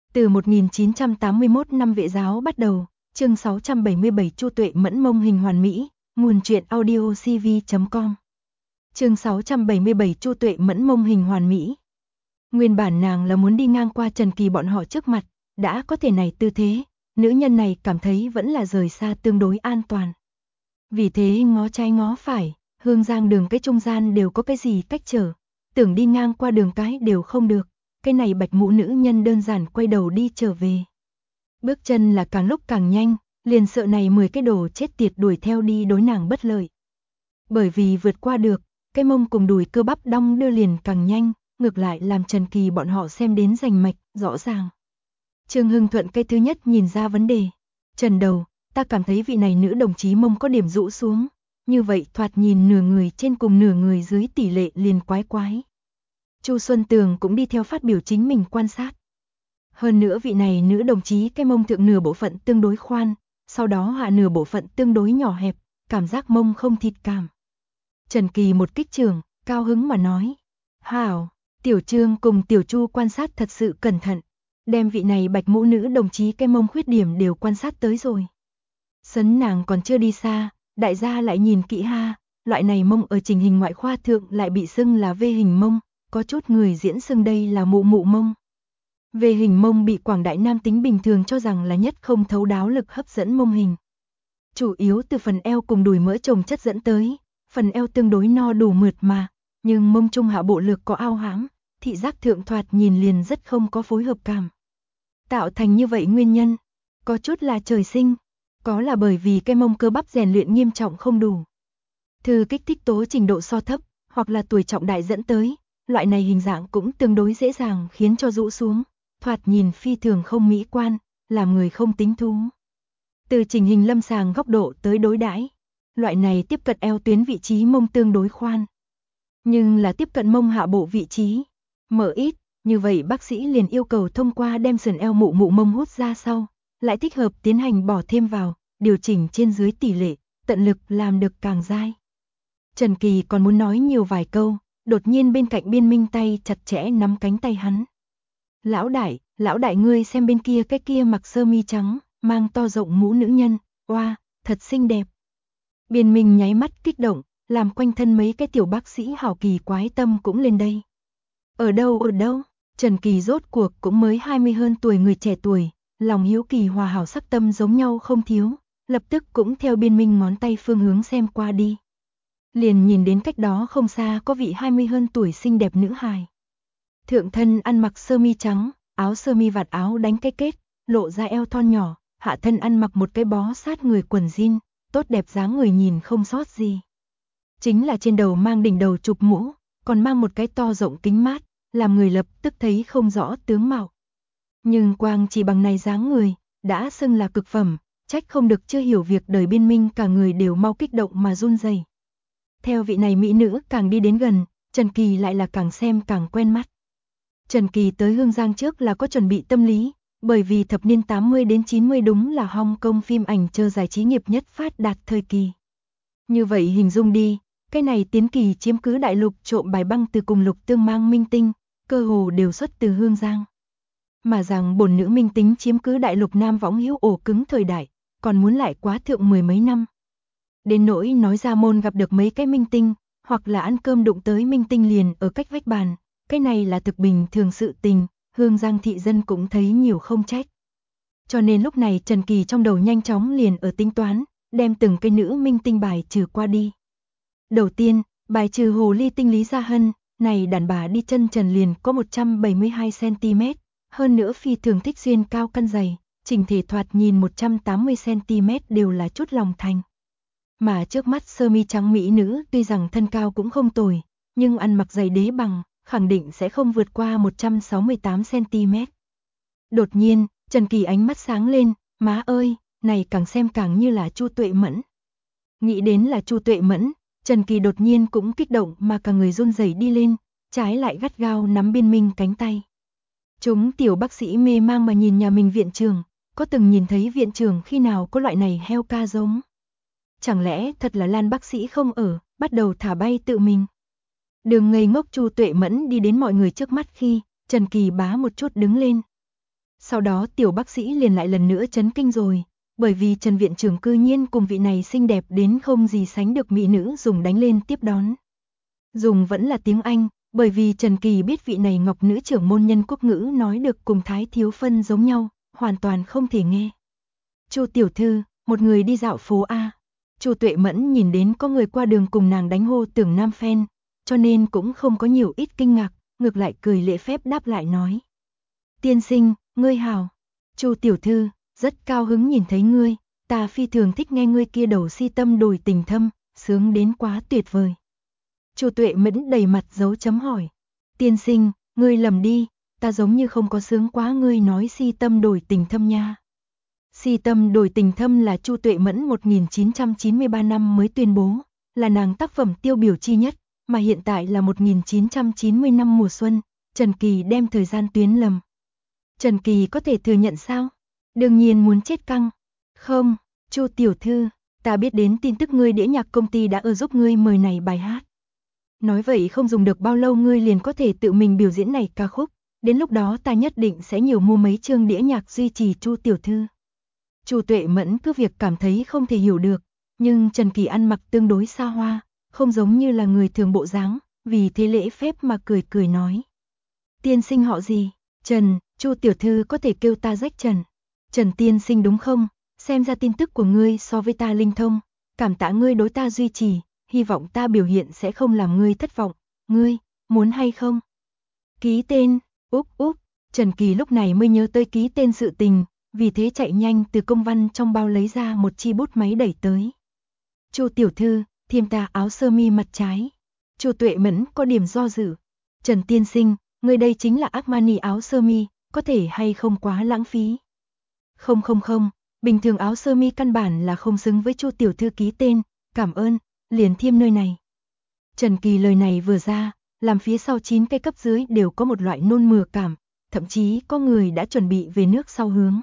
Từ 1981 năm Vệ giáo bắt đầu, chương 677 Chu Tuệ Mẫn mông hình hoàn mỹ, nguồn truyện audio cv.com. Chương 677 Chu Tuệ Mẫn mông hình hoàn mỹ. Nguyên bản nàng là muốn đi ngang qua Trần Kỳ bọn họ trước mặt, đã có thể này tư thế, nữ nhân này cảm thấy vẫn là rời xa tương đối an toàn. Vì thế ngó trái ngó phải, Hương Giang đường cái trung gian đều có cái gì cách trở, tưởng đi ngang qua đường cái đều không được. Cái này bạch mũ nữ nhân đơn giản quay đầu đi trở về. Bước chân là càng lúc càng nhanh, liền sợ này 10 cái đồ chết tiệt đuổi theo đi đối nàng bất lợi. Bởi vì vượt qua được, cái mông cùng đùi cơ bắp đong đưa liền càng nhanh, ngược lại làm Trần Kỳ bọn họ xem đến rành mạch, rõ ràng. Trương Hưng Thuận cái thứ nhất nhìn ra vấn đề. Trần đầu, ta cảm thấy vị này nữ đồng chí mông có điểm rũ xuống, như vậy thoạt nhìn nửa người trên cùng nửa người dưới tỷ lệ liền quái quái. Chu Xuân Tường cũng đi theo phát biểu chính mình quan sát. Hơn nữa vị này nữ đồng chí cái mông thượng nửa bộ phận tương đối khoan, sau đó hạ nửa bộ phận tương đối nhỏ hẹp, cảm giác mông không thịt cảm. Trần Kỳ một kích trường, cao hứng mà nói. Hảo, Tiểu Trương cùng Tiểu Chu quan sát thật sự cẩn thận, đem vị này bạch mũ nữ đồng chí cái mông khuyết điểm đều quan sát tới rồi. Sấn nàng còn chưa đi xa, đại gia lại nhìn kỹ ha, loại này mông ở trình hình ngoại khoa thượng lại bị xưng là V hình mông. Có chút người diễn xưng đây là mụ mụ mông. Về hình mông bị quảng đại nam tính bình thường cho rằng là nhất không thấu đáo lực hấp dẫn mông hình. Chủ yếu từ phần eo cùng đùi mỡ chồng chất dẫn tới, phần eo tương đối no đủ mượt mà, nhưng mông trung hạ bộ lực có ao hãm, thị giác thượng thoạt nhìn liền rất không có phối hợp cảm. Tạo thành như vậy nguyên nhân, có chút là trời sinh, có là bởi vì cái mông cơ bắp rèn luyện nghiêm trọng không đủ. Thư kích thích tố trình độ so thấp, hoặc là tuổi trọng đại dẫn tới. Loại này hình dạng cũng tương đối dễ dàng khiến cho rũ xuống, thoạt nhìn phi thường không mỹ quan, làm người không tính thú. Từ trình hình lâm sàng góc độ tới đối đãi, loại này tiếp cận eo tuyến vị trí mông tương đối khoan. Nhưng là tiếp cận mông hạ bộ vị trí, mở ít, như vậy bác sĩ liền yêu cầu thông qua đem sườn eo mụ mông hút ra sau, lại thích hợp tiến hành bỏ thêm vào, điều chỉnh trên dưới tỷ lệ, tận lực làm được càng dai. Trần Kỳ còn muốn nói nhiều vài câu. Đột nhiên bên cạnh Biên Minh tay chặt chẽ nắm cánh tay hắn. Lão đại ngươi xem bên kia cái kia mặc sơ mi trắng, mang to rộng mũ nữ nhân, oa, thật xinh đẹp. Biên Minh nháy mắt kích động, làm quanh thân mấy cái tiểu bác sĩ hảo kỳ quái tâm cũng lên đây. Ở đâu? Trần Kỳ rốt cuộc cũng mới 20 hơn tuổi người trẻ tuổi, lòng hiếu kỳ hòa hảo sắc tâm giống nhau không thiếu, lập tức cũng theo Biên Minh ngón tay phương hướng xem qua đi. Liền nhìn đến cách đó không xa có vị 20 hơn tuổi xinh đẹp nữ hài. Thượng thân ăn mặc sơ mi trắng, áo sơ mi vạt áo đánh cái kết, lộ ra eo thon nhỏ, hạ thân ăn mặc một cái bó sát người quần jean, tốt đẹp dáng người nhìn không sót gì. Chính là trên đầu mang đỉnh đầu chụp mũ, còn mang một cái to rộng kính mát, làm người lập tức thấy không rõ tướng mạo. Nhưng quang chỉ bằng này dáng người, đã xưng là cực phẩm, trách không được chưa hiểu việc đời Biên Minh cả người đều mau kích động mà run rẩy. Theo vị này mỹ nữ càng đi đến gần, Trần Kỳ lại là càng xem càng quen mắt. Trần Kỳ tới Hương Giang trước là có chuẩn bị tâm lý, bởi vì thập niên 80 đến 90 đúng là Hong Kong phim ảnh chờ giải trí nghiệp nhất phát đạt thời kỳ. Như vậy hình dung đi, cái này Tiến Kỳ chiếm cứ đại lục trộm bài băng từ cùng lục tương mang minh tinh, cơ hồ đều xuất từ Hương Giang. Mà rằng bổn nữ minh tính chiếm cứ đại lục nam võng hữu ổ cứng thời đại, còn muốn lại quá thượng mười mấy năm. Đến nỗi nói ra môn gặp được mấy cái minh tinh, hoặc là ăn cơm đụng tới minh tinh liền ở cách vách bàn, cái này là thực bình thường sự tình, Hương Giang thị dân cũng thấy nhiều không trách. Cho nên lúc này Trần Kỳ trong đầu nhanh chóng liền ở tính toán, đem từng cái nữ minh tinh bài trừ qua đi. Đầu tiên, bài trừ hồ ly tinh Lý Gia Hân, này đàn bà đi chân trần liền có 172cm, hơn nữa phi thường thích xuyên cao căn giày, chỉnh thể thoạt nhìn 180cm đều là chút lòng thành. Mà trước mắt sơ mi trắng mỹ nữ tuy rằng thân cao cũng không tồi, nhưng ăn mặc giày đế bằng, khẳng định sẽ không vượt qua 168cm. Đột nhiên, Trần Kỳ ánh mắt sáng lên, má ơi, này càng xem càng như là Chu Tuệ Mẫn. Nghĩ đến là Chu Tuệ Mẫn, Trần Kỳ đột nhiên cũng kích động mà cả người run rẩy đi lên, trái lại gắt gao nắm Biên Minh cánh tay. Chúng tiểu bác sĩ mê mang mà nhìn nhà mình viện trưởng, có từng nhìn thấy viện trưởng khi nào có loại này heo ca giống. Chẳng lẽ thật là Lan bác sĩ không ở, bắt đầu thả bay tự mình. Đường ngây ngốc Chu Tuệ Mẫn đi đến mọi người trước mắt khi, Trần Kỳ bá một chút đứng lên. Sau đó tiểu bác sĩ liền lại lần nữa chấn kinh rồi, bởi vì Trần viện trưởng cư nhiên cùng vị này xinh đẹp đến không gì sánh được mỹ nữ dùng đánh lên tiếp đón. Dùng vẫn là tiếng Anh, bởi vì Trần Kỳ biết vị này ngọc nữ trưởng môn nhân quốc ngữ nói được cùng Thái Thiếu Phân giống nhau, hoàn toàn không thể nghe. Chu tiểu thư, một người đi dạo phố A. Chu Tuệ Mẫn nhìn đến có người qua đường cùng nàng đánh hô tưởng nam phen, cho nên cũng không có nhiều ít kinh ngạc, ngược lại cười lễ phép đáp lại nói. Tiên sinh, ngươi hào. Chu tiểu thư, rất cao hứng nhìn thấy ngươi, ta phi thường thích nghe ngươi kia đầu si tâm đồi tình thâm, sướng đến quá tuyệt vời. Chu Tuệ Mẫn đầy mặt dấu chấm hỏi. Tiên sinh, ngươi lầm đi, ta giống như không có sướng quá ngươi nói si tâm đồi tình thâm nha. Si tâm đồi tình thâm là Chu Tuệ Mẫn 1993 năm mới tuyên bố, là nàng tác phẩm tiêu biểu chi nhất, mà hiện tại là 1990 năm mùa xuân, Trần Kỳ đem thời gian tuyến lầm. Trần Kỳ có thể thừa nhận sao? Đương nhiên muốn chết căng. Không, Chu tiểu thư, ta biết đến tin tức ngươi đĩa nhạc công ty đã giúp ngươi mời này bài hát. Nói vậy không dùng được bao lâu ngươi liền có thể tự mình biểu diễn này ca khúc, đến lúc đó ta nhất định sẽ nhiều mua mấy chương đĩa nhạc duy trì Chu tiểu thư. Chu Tuệ Mẫn cứ việc cảm thấy không thể hiểu được, nhưng Trần Kỳ ăn mặc tương đối xa hoa, không giống như là người thường bộ dáng, vì thế lễ phép mà cười cười nói. Tiên sinh họ gì? Trần, Chu tiểu thư có thể kêu ta rách Trần. Trần tiên sinh đúng không? Xem ra tin tức của ngươi so với ta linh thông, cảm tạ ngươi đối ta duy trì, hy vọng ta biểu hiện sẽ không làm ngươi thất vọng, ngươi, muốn hay không? Ký tên, úp, Trần Kỳ lúc này mới nhớ tới ký tên sự tình, vì thế chạy nhanh từ công văn trong bao lấy ra một chi bút máy đẩy tới. Chu tiểu thư, thêm ta áo sơ mi mặt trái. Chu Tuệ Mẫn có điểm do dự. Trần tiên sinh, ngươi đây chính là Armani áo sơ mi, có thể hay không quá lãng phí? Không, bình thường áo sơ mi căn bản là không xứng với Chu tiểu thư ký tên, cảm ơn, liền thêm nơi này. Trần Kỳ lời này vừa ra, làm phía sau 9 cây cấp dưới đều có một loại nôn mửa cảm, thậm chí có người đã chuẩn bị về nước sau hướng.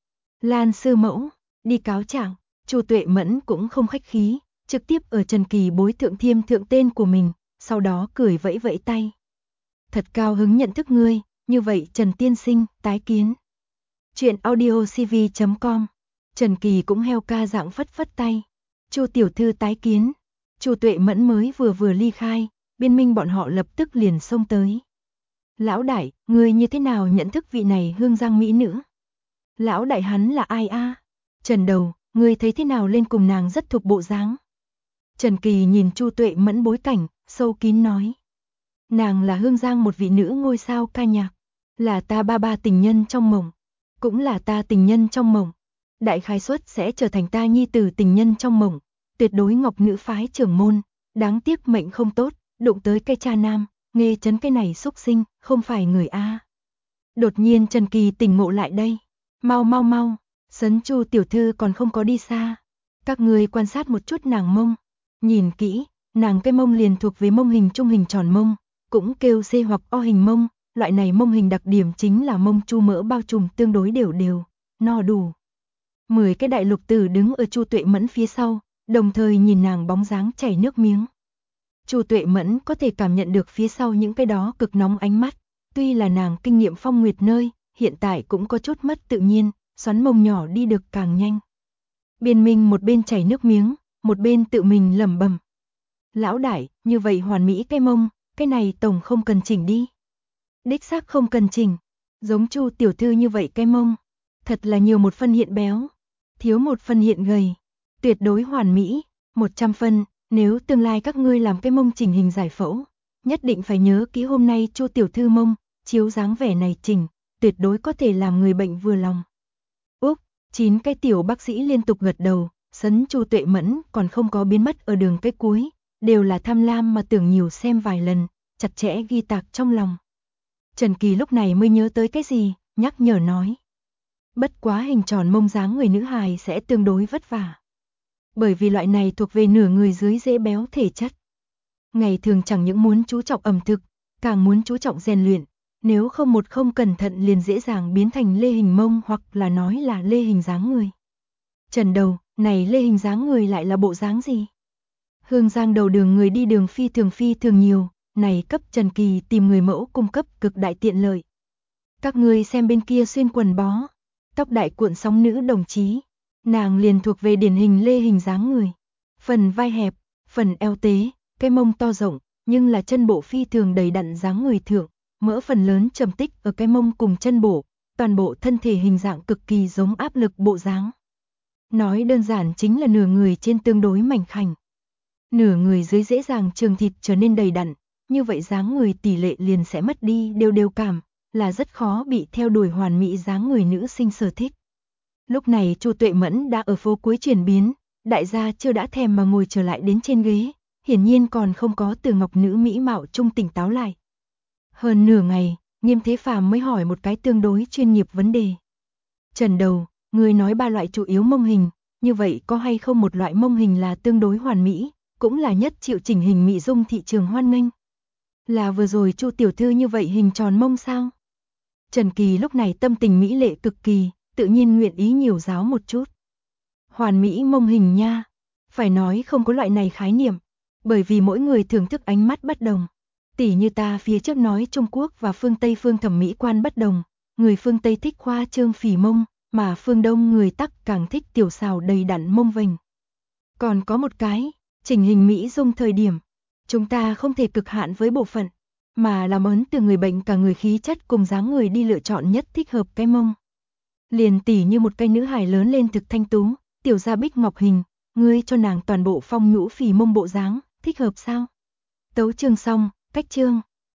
Lan sư mẫu, đi cáo trạng, Chu Tuệ Mẫn cũng không khách khí, trực tiếp ở Trần Kỳ bối thượng thiêm thượng tên của mình, sau đó cười vẫy vẫy tay. Thật cao hứng nhận thức ngươi, như vậy Trần tiên sinh, tái kiến. Chuyện audiocv.com. Trần Kỳ cũng heo ca dạng phất phất tay. Chu tiểu thư tái kiến. Chu Tuệ Mẫn mới vừa ly khai, Biên Minh bọn họ lập tức liền xông tới. Lão đại, ngươi như thế nào nhận thức vị này hương giang mỹ nữ? Lão đại hắn là ai a? Trần đầu, ngươi thấy thế nào lên cùng nàng rất thuộc bộ dáng? Trần Kỳ nhìn Chu Tuệ Mẫn bối cảnh, sâu kín nói. Nàng là hương giang một vị nữ ngôi sao ca nhạc, là ta ba tình nhân trong mộng, cũng là ta tình nhân trong mộng. Đại khái suất sẽ trở thành ta nhi tử tình nhân trong mộng, tuyệt đối ngọc nữ phái trưởng môn, đáng tiếc mệnh không tốt, đụng tới cây cha nam, nghe chấn cái này xúc sinh, không phải người a. Đột nhiên Trần Kỳ tỉnh ngộ lại đây, mau, Sấn Chu tiểu thư còn không có đi xa, các người quan sát một chút nàng mông, nhìn kỹ, nàng cái mông liền thuộc về mông hình trung hình tròn mông, cũng kêu C hoặc O hình mông, loại này mông hình đặc điểm chính là mông chu mỡ bao trùm tương đối đều, no đủ. 10 cái đại lục tử đứng ở Chu Tuệ Mẫn phía sau, đồng thời nhìn nàng bóng dáng chảy nước miếng. Chu Tuệ Mẫn có thể cảm nhận được phía sau những cái đó cực nóng ánh mắt, tuy là nàng kinh nghiệm phong nguyệt nơi, hiện tại cũng có chút mất tự nhiên, xoắn mông nhỏ đi được càng nhanh. Biên Minh một bên chảy nước miếng, một bên tự mình lẩm bẩm. Lão đại, như vậy hoàn mỹ cái mông, cái này tổng không cần chỉnh đi. Đích xác không cần chỉnh, giống Chu tiểu thư như vậy cái mông, thật là nhiều một phân hiện béo, thiếu một phân hiện gầy, tuyệt đối hoàn mỹ, 100 phân, nếu tương lai các ngươi làm cái mông chỉnh hình giải phẫu, nhất định phải nhớ kỹ hôm nay Chu tiểu thư mông, chiếu dáng vẻ này chỉnh, tuyệt đối có thể làm người bệnh vừa lòng. Úp, 9 cái tiểu bác sĩ liên tục gật đầu, sấn Chu Tuệ Mẫn còn không có biến mất ở đường cái cuối, đều là tham lam mà tưởng nhiều xem vài lần, chặt chẽ ghi tạc trong lòng. Trần Kỳ lúc này mới nhớ tới cái gì, nhắc nhở nói. Bất quá hình tròn mông dáng người nữ hài sẽ tương đối vất vả. Bởi vì loại này thuộc về nửa người dưới dễ béo thể chất. Ngày thường chẳng những muốn chú trọng ẩm thực, càng muốn chú trọng rèn luyện, nếu không cẩn thận liền dễ dàng biến thành lê hình mông hoặc là nói là lê hình dáng người. Trần đầu, này lê hình dáng người lại là bộ dáng gì? Hương Giang đầu đường người đi đường phi thường nhiều, này cấp Trần Kỳ tìm người mẫu cung cấp cực đại tiện lợi. Các ngươi xem bên kia xuyên quần bó, tóc đại cuộn sóng nữ đồng chí, nàng liền thuộc về điển hình lê hình dáng người. Phần vai hẹp, phần eo tế, cái mông to rộng, nhưng là chân bộ phi thường đầy đặn dáng người thượng, mỡ phần lớn trầm tích ở cái mông cùng chân bộ, toàn bộ thân thể hình dạng cực kỳ giống áp lực bộ dáng. Nói đơn giản chính là nửa người trên tương đối mảnh khảnh, nửa người dưới dễ dàng trường thịt trở nên đầy đặn, như vậy dáng người tỷ lệ liền sẽ mất đi đều cảm, là rất khó bị theo đuổi hoàn mỹ dáng người nữ sinh sở thích. Lúc này Chu Tuệ Mẫn đã ở phố cuối chuyển biến, đại gia chưa đã thèm mà ngồi trở lại đến trên ghế, hiển nhiên còn không có Từ Ngọc nữ mỹ mạo trung tỉnh táo lại. Hơn nửa ngày, Nghiêm Thế Phàm mới hỏi một cái tương đối chuyên nghiệp vấn đề. Trần Đầu, người nói 3 loại chủ yếu mông hình, như vậy có hay không một loại mông hình là tương đối hoàn mỹ, cũng là nhất chịu chỉnh hình mỹ dung thị trường hoan nghênh? Là vừa rồi Chu tiểu thư như vậy hình tròn mông sao? Trần Kỳ lúc này tâm tình mỹ lệ cực kỳ, tự nhiên nguyện ý nhiều giáo một chút. Hoàn mỹ mông hình nha, phải nói không có loại này khái niệm, bởi vì mỗi người thưởng thức ánh mắt bất đồng. Tỉ như ta phía trước nói Trung Quốc và phương Tây phương thẩm mỹ quan bất đồng, người phương Tây thích khoa trương phì mông, mà phương Đông người tắc càng thích tiểu xào đầy đặn mông vành. Còn có một cái, chỉnh hình mỹ dung thời điểm, chúng ta không thể cực hạn với bộ phận, mà làm ấn từ người bệnh cả người khí chất cùng dáng người đi lựa chọn nhất thích hợp cái mông. Liền tỉ như một cây nữ hài lớn lên thực thanh tú, tiểu gia bích ngọc hình, ngươi cho nàng toàn bộ phong nhũ phì mông bộ dáng, thích hợp sao? Tấu chương xong, cách chương.